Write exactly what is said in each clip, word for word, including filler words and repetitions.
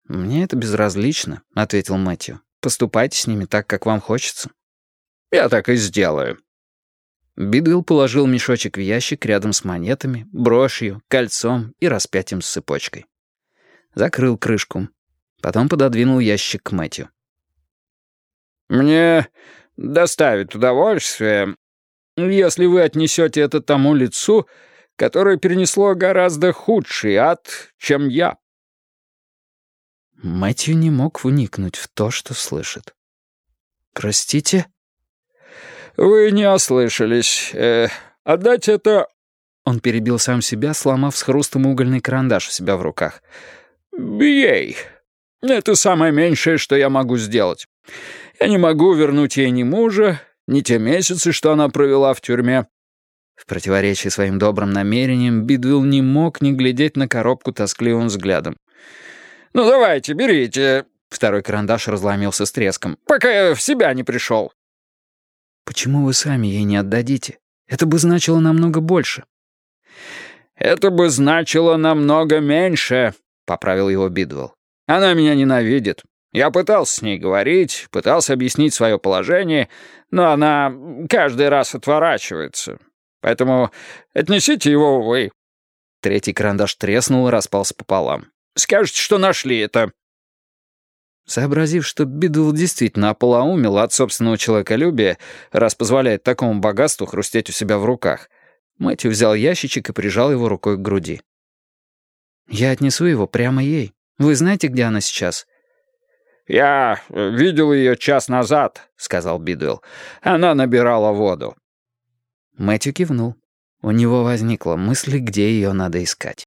«Мне это безразлично», — ответил Мэтью. «Поступайте с ними так, как вам хочется». «Я так и сделаю». Бидуэлл положил мешочек в ящик рядом с монетами, брошью, кольцом и распятием с цепочкой. Закрыл крышку. Потом пододвинул ящик к Мэтью. «Мне доставит удовольствие, если вы отнесете это тому лицу, которое перенесло гораздо худший ад, чем я». Мэтью не мог вникнуть в то, что слышит. «Простите?» «Вы не ослышались. Э, отдать это...» Он перебил сам себя, сломав с хрустом угольный карандаш у себя в руках. «Ей. Это самое меньшее, что я могу сделать. Я не могу вернуть ей ни мужа, ни те месяцы, что она провела в тюрьме». В противоречии своим добрым намерениям, Бидуэлл не мог не глядеть на коробку тоскливым взглядом. «Ну давайте, берите». Второй карандаш разломился с треском. «Пока я в себя не пришел». «Почему вы сами ей не отдадите? Это бы значило намного больше». «Это бы значило намного меньше», — поправил его Бидуэлл. «Она меня ненавидит. Я пытался с ней говорить, пытался объяснить свое положение, но она каждый раз отворачивается. Поэтому отнесите его вы». Третий карандаш треснул и распался пополам. «Скажете, что нашли это». Сообразив, что Бидуэлл действительно ополоумел от собственного человеколюбия, раз позволяет такому богатству хрустеть у себя в руках, Мэтью взял ящичек и прижал его рукой к груди. «Я отнесу его прямо ей. Вы знаете, где она сейчас?» «Я видел ее час назад», — сказал Бидуэлл. «Она набирала воду». Мэтью кивнул. У него возникла мысль, где ее надо искать.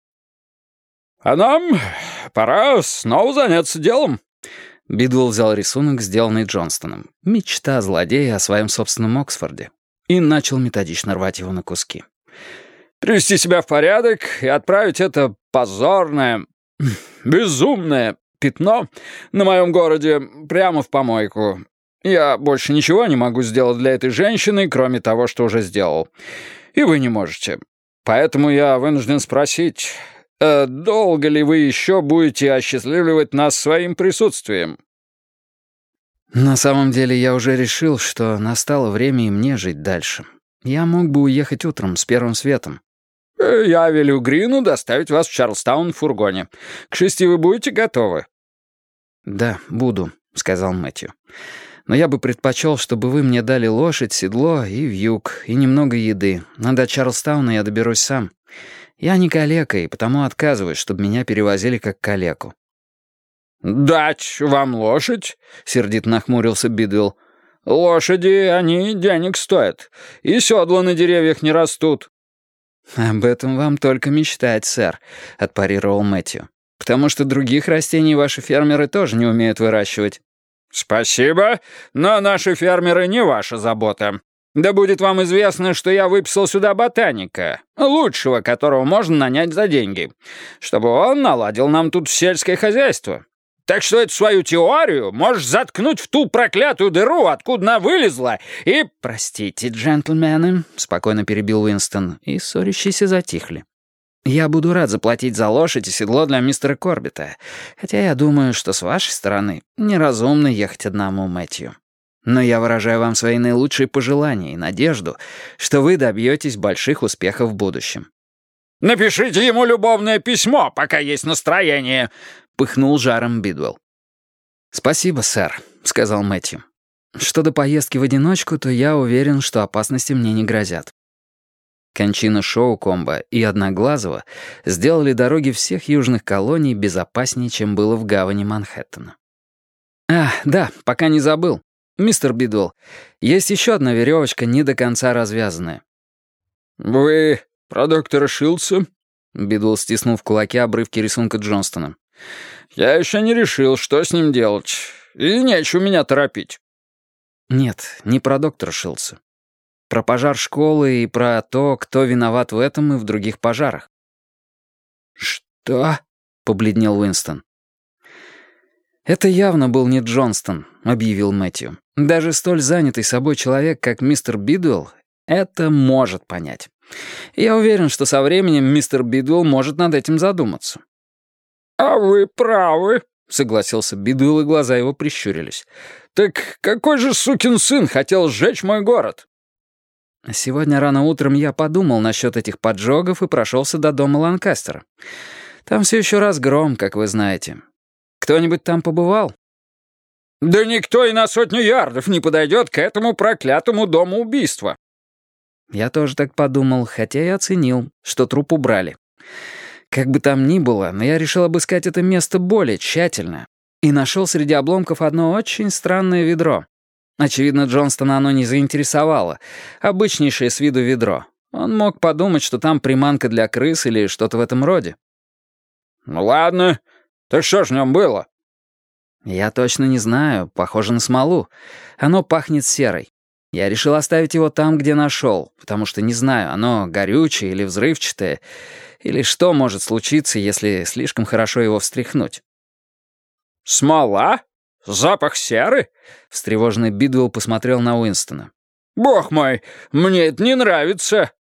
«А нам пора снова заняться делом». Бидуэлл взял рисунок, сделанный Джонстоном. Мечта злодея о своем собственном Оксфорде. И начал методично рвать его на куски. «Привести себя в порядок и отправить это позорное, безумное пятно на моем городе прямо в помойку. Я больше ничего не могу сделать для этой женщины, кроме того, что уже сделал. И вы не можете. Поэтому я вынужден спросить, э, долго ли вы еще будете осчастливливать нас своим присутствием?» На самом деле я уже решил, что настало время и мне жить дальше. Я мог бы уехать утром с первым светом. «Я велю Грину доставить вас в Чарльстаун в фургоне. К шести вы будете готовы?» «Да, буду», — сказал Мэтью. «Но я бы предпочел, чтобы вы мне дали лошадь, седло и вьюг, и немного еды. Но до Чарльстауна я доберусь сам. Я не калека, и потому отказываюсь, чтобы меня перевозили как калеку». «Дать вам лошадь?» — сердито нахмурился Бидуэлл. «Лошади, они денег стоят, и седла на деревьях не растут». «Об этом вам только мечтать, сэр», — отпарировал Мэтью. «Потому что других растений ваши фермеры тоже не умеют выращивать». «Спасибо, но наши фермеры не ваша забота. Да будет вам известно, что я выписал сюда ботаника, лучшего, которого можно нанять за деньги, чтобы он наладил нам тут сельское хозяйство. Так что эту свою теорию можешь заткнуть в ту проклятую дыру, откуда она вылезла, и...» «Простите, джентльмены», — спокойно перебил Уинстон, и ссорящиеся затихли. «Я буду рад заплатить за лошадь и седло для мистера Корбита, хотя я думаю, что с вашей стороны неразумно ехать одному, Мэтью. Но я выражаю вам свои наилучшие пожелания и надежду, что вы добьетесь больших успехов в будущем». «Напишите ему любовное письмо, пока есть настроение», — пыхнул жаром Бидуэлл. «Спасибо, сэр», — сказал Мэтью. «Что до поездки в одиночку, то я уверен, что опасности мне не грозят». Кончина Шоукомба и Одноглазого сделали дороги всех южных колоний безопаснее, чем было в гавани Манхэттена. «А, да, пока не забыл. Мистер Бидуэлл, есть еще одна веревочка, не до конца развязанная». «Вы про доктора Шилдса?» Бидуэлл стиснул в кулаке обрывки рисунка Джонстона. «Я еще не решил, что с ним делать. И нечего меня торопить». «Нет, не про доктора Шилдса. Про пожар школы и про то, кто виноват в этом и в других пожарах». «Что?» — побледнел Уинстон. «Это явно был не Джонстон», — объявил Мэтью. «Даже столь занятый собой человек, как мистер Бидуэлл, это может понять. Я уверен, что со временем мистер Бидуэлл может над этим задуматься». «А вы правы», — согласился Бидуэлл, и глаза его прищурились. «Так какой же сукин сын хотел сжечь мой город?» Сегодня рано утром я подумал насчет этих поджогов и прошелся до дома Ланкастера. Там все еще разгром, как вы знаете. Кто-нибудь там побывал? «Да никто и на сотню ярдов не подойдет к этому проклятому дому убийства». Я тоже так подумал, хотя и оценил, что труп убрали. Как бы там ни было, но я решил обыскать это место более тщательно и нашел среди обломков одно очень странное ведро. Очевидно, Джонстона оно не заинтересовало. Обычнейшее с виду ведро. Он мог подумать, что там приманка для крыс или что-то в этом роде. «Ну ладно, так что ж в нем было?» Я точно не знаю, похоже на смолу. Оно пахнет серой. Я решил оставить его там, где нашел, потому что не знаю, оно горючее или взрывчатое, или что может случиться, если слишком хорошо его встряхнуть. «Смола? Запах серы?» — встревоженный Бидуэлл посмотрел на Уинстона. «Бог мой, мне это не нравится!»